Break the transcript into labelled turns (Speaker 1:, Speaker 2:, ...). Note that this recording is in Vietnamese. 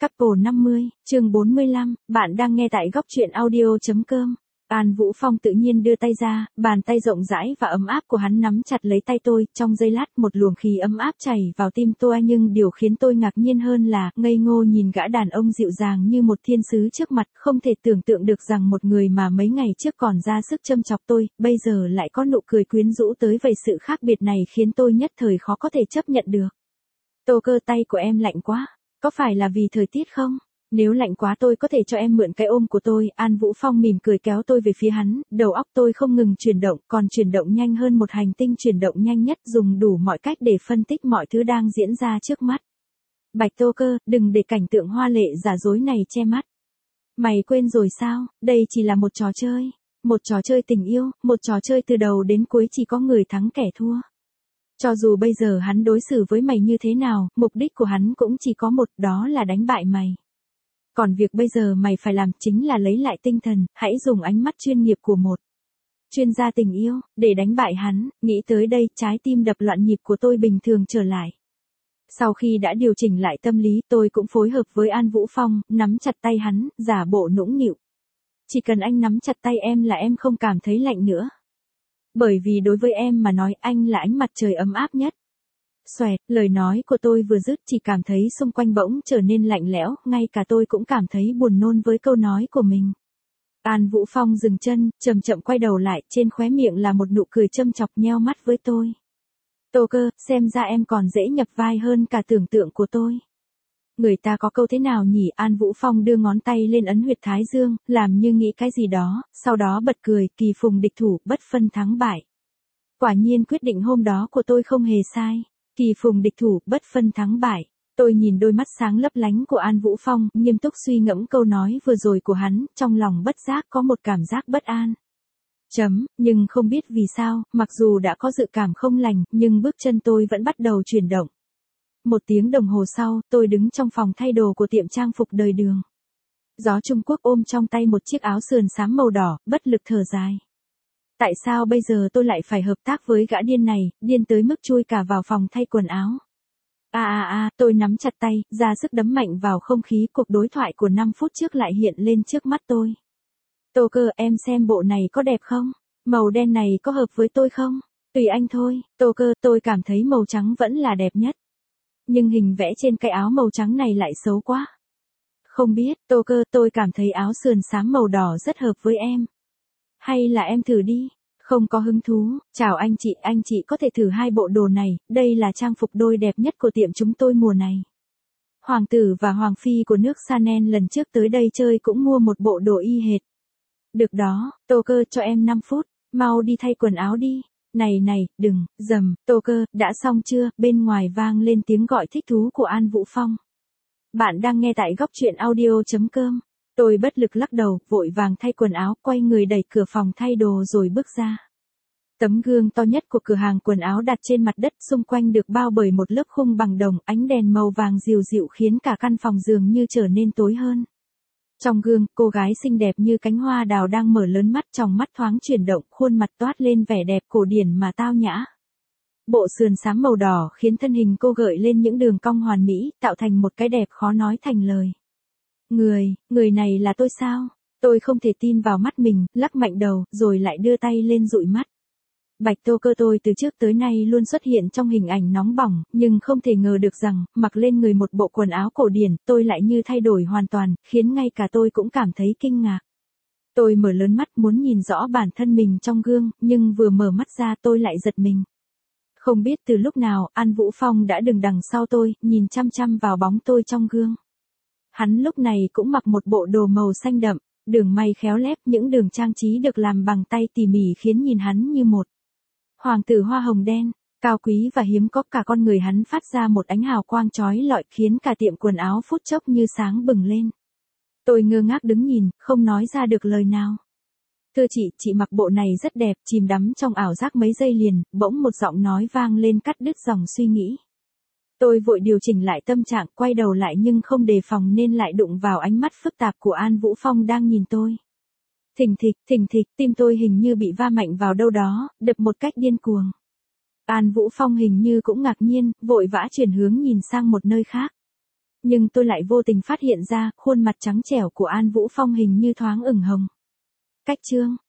Speaker 1: Couple 50, chương 45, bạn đang nghe tại góc truyện audio.com. An Vũ Phong tự nhiên đưa tay ra, bàn tay rộng rãi và ấm áp của hắn nắm chặt lấy tay tôi, trong giây lát một luồng khí ấm áp chảy vào tim tôi, nhưng điều khiến tôi ngạc nhiên hơn là, ngây ngô nhìn gã đàn ông dịu dàng như một thiên sứ trước mặt, không thể tưởng tượng được rằng một người mà mấy ngày trước còn ra sức châm chọc tôi, bây giờ lại có nụ cười quyến rũ tới vậy. Sự khác biệt này khiến tôi nhất thời khó có thể chấp nhận được. Tô Cơ, tay của em lạnh quá, có phải là vì thời tiết không? Nếu lạnh quá tôi có thể cho em mượn cái ôm của tôi. An Vũ Phong mỉm cười kéo tôi về phía hắn, đầu óc tôi không ngừng chuyển động, còn chuyển động nhanh hơn một hành tinh chuyển động nhanh nhất, dùng đủ mọi cách để phân tích mọi thứ đang diễn ra trước mắt. Bạch Tô Cơ, đừng để cảnh tượng hoa lệ giả dối này che mắt. Mày quên rồi sao, đây chỉ là một trò chơi. Một trò chơi tình yêu, một trò chơi từ đầu đến cuối chỉ có người thắng kẻ thua. Cho dù bây giờ hắn đối xử với mày như thế nào, mục đích của hắn cũng chỉ có một, đó là đánh bại mày. Còn việc bây giờ mày phải làm chính là lấy lại tinh thần, hãy dùng ánh mắt chuyên nghiệp của một chuyên gia tình yêu, để đánh bại hắn. Nghĩ tới đây, trái tim đập loạn nhịp của tôi bình thường trở lại. Sau khi đã điều chỉnh lại tâm lý, tôi cũng phối hợp với An Vũ Phong, nắm chặt tay hắn, giả bộ nũng nịu. Chỉ cần anh nắm chặt tay em là em không cảm thấy lạnh nữa. Bởi vì đối với em mà nói, anh là ánh mặt trời ấm áp nhất. Xoẹt, lời nói của tôi vừa dứt chỉ cảm thấy xung quanh bỗng trở nên lạnh lẽo, ngay cả tôi cũng cảm thấy buồn nôn với câu nói của mình. An Vũ Phong dừng chân, chậm chậm quay đầu lại, trên khóe miệng là một nụ cười châm chọc, nheo mắt với tôi. Tô Cơ, xem ra em còn dễ nhập vai hơn cả tưởng tượng của tôi. Người ta có câu thế nào nhỉ? An Vũ Phong đưa ngón tay lên ấn huyệt thái dương, làm như nghĩ cái gì đó, sau đó bật cười, kỳ phùng địch thủ, bất phân thắng bại. Quả nhiên quyết định hôm đó của tôi không hề sai. Kỳ phùng địch thủ, bất phân thắng bại. Tôi nhìn đôi mắt sáng lấp lánh của An Vũ Phong, nghiêm túc suy ngẫm câu nói vừa rồi của hắn, trong lòng bất giác có một cảm giác bất an. Nhưng không biết vì sao, mặc dù đã có dự cảm không lành, nhưng bước chân tôi vẫn bắt đầu chuyển động. 1 tiếng đồng hồ sau, tôi đứng trong phòng thay đồ của tiệm trang phục Đời Đường. Gió Trung Quốc ôm trong tay một chiếc áo sườn xám màu đỏ, bất lực thở dài. Tại sao bây giờ tôi lại phải hợp tác với gã điên này, điên tới mức chui cả vào phòng thay quần áo. Tôi nắm chặt tay, ra sức đấm mạnh vào không khí. Cuộc đối thoại của 5 phút trước lại hiện lên trước mắt tôi. Tô Cơ, em xem bộ này có đẹp không? Màu đen này có hợp với tôi không? Tùy anh thôi. Tô Cơ, tôi cảm thấy màu trắng vẫn là đẹp nhất. Nhưng hình vẽ trên cái áo màu trắng này lại xấu quá. Không biết, Tô Cơ, tôi cảm thấy áo sườn xám màu đỏ rất hợp với em. Hay là em thử đi? Không có hứng thú. Chào anh chị có thể thử 2 bộ đồ này, đây là trang phục đôi đẹp nhất của tiệm chúng tôi mùa này. Hoàng tử và Hoàng phi của nước Chanel lần trước tới đây chơi cũng mua một bộ đồ y hệt. Được đó, Tô Cơ, cho em 5 phút, mau đi thay quần áo đi. Này, đừng, Tô Cơ, đã xong chưa? Bên ngoài vang lên tiếng gọi thích thú của An Vũ Phong. Bạn đang nghe tại góc truyện audio.com. Tôi bất lực lắc đầu, vội vàng thay quần áo, quay người đẩy cửa phòng thay đồ rồi bước ra. Tấm gương to nhất của cửa hàng quần áo đặt trên mặt đất, xung quanh được bao bởi một lớp khung bằng đồng, ánh đèn màu vàng dịu dịu khiến cả căn phòng dường như trở nên tối hơn. Trong gương, cô gái xinh đẹp như cánh hoa đào đang mở lớn mắt, tròng mắt thoáng chuyển động, khuôn mặt toát lên vẻ đẹp cổ điển mà tao nhã. Bộ sườn xám màu đỏ khiến thân hình cô gợi lên những đường cong hoàn mỹ, tạo thành một cái đẹp khó nói thành lời. Người này là tôi sao? Tôi không thể tin vào mắt mình, lắc mạnh đầu, rồi lại đưa tay lên dụi mắt. Bạch Tô Cơ, tôi từ trước tới nay luôn xuất hiện trong hình ảnh nóng bỏng, nhưng không thể ngờ được rằng, mặc lên người một bộ quần áo cổ điển, tôi lại như thay đổi hoàn toàn, khiến ngay cả tôi cũng cảm thấy kinh ngạc. Tôi mở lớn mắt muốn nhìn rõ bản thân mình trong gương, nhưng vừa mở mắt ra tôi lại giật mình. Không biết từ lúc nào, An Vũ Phong đã đứng đằng sau tôi, nhìn chăm chăm vào bóng tôi trong gương. Hắn lúc này cũng mặc một bộ đồ màu xanh đậm, đường may khéo léo, những đường trang trí được làm bằng tay tỉ mỉ khiến nhìn hắn như một hoàng tử hoa hồng đen, cao quý và hiếm có. Cả con người hắn phát ra một ánh hào quang chói lọi khiến cả tiệm quần áo phút chốc như sáng bừng lên. Tôi ngơ ngác đứng nhìn, không nói ra được lời nào. Thưa chị mặc bộ này rất đẹp. Chìm đắm trong ảo giác mấy giây liền, bỗng một giọng nói vang lên cắt đứt dòng suy nghĩ. Tôi vội điều chỉnh lại tâm trạng, quay đầu lại nhưng không đề phòng nên lại đụng vào ánh mắt phức tạp của An Vũ Phong đang nhìn tôi. Thình thịch, tim tôi hình như bị va mạnh vào đâu đó, đập một cách điên cuồng. An Vũ Phong hình như cũng ngạc nhiên, vội vã chuyển hướng nhìn sang một nơi khác. Nhưng tôi lại vô tình phát hiện ra, khuôn mặt trắng trẻo của An Vũ Phong hình như thoáng ửng hồng. Cách chương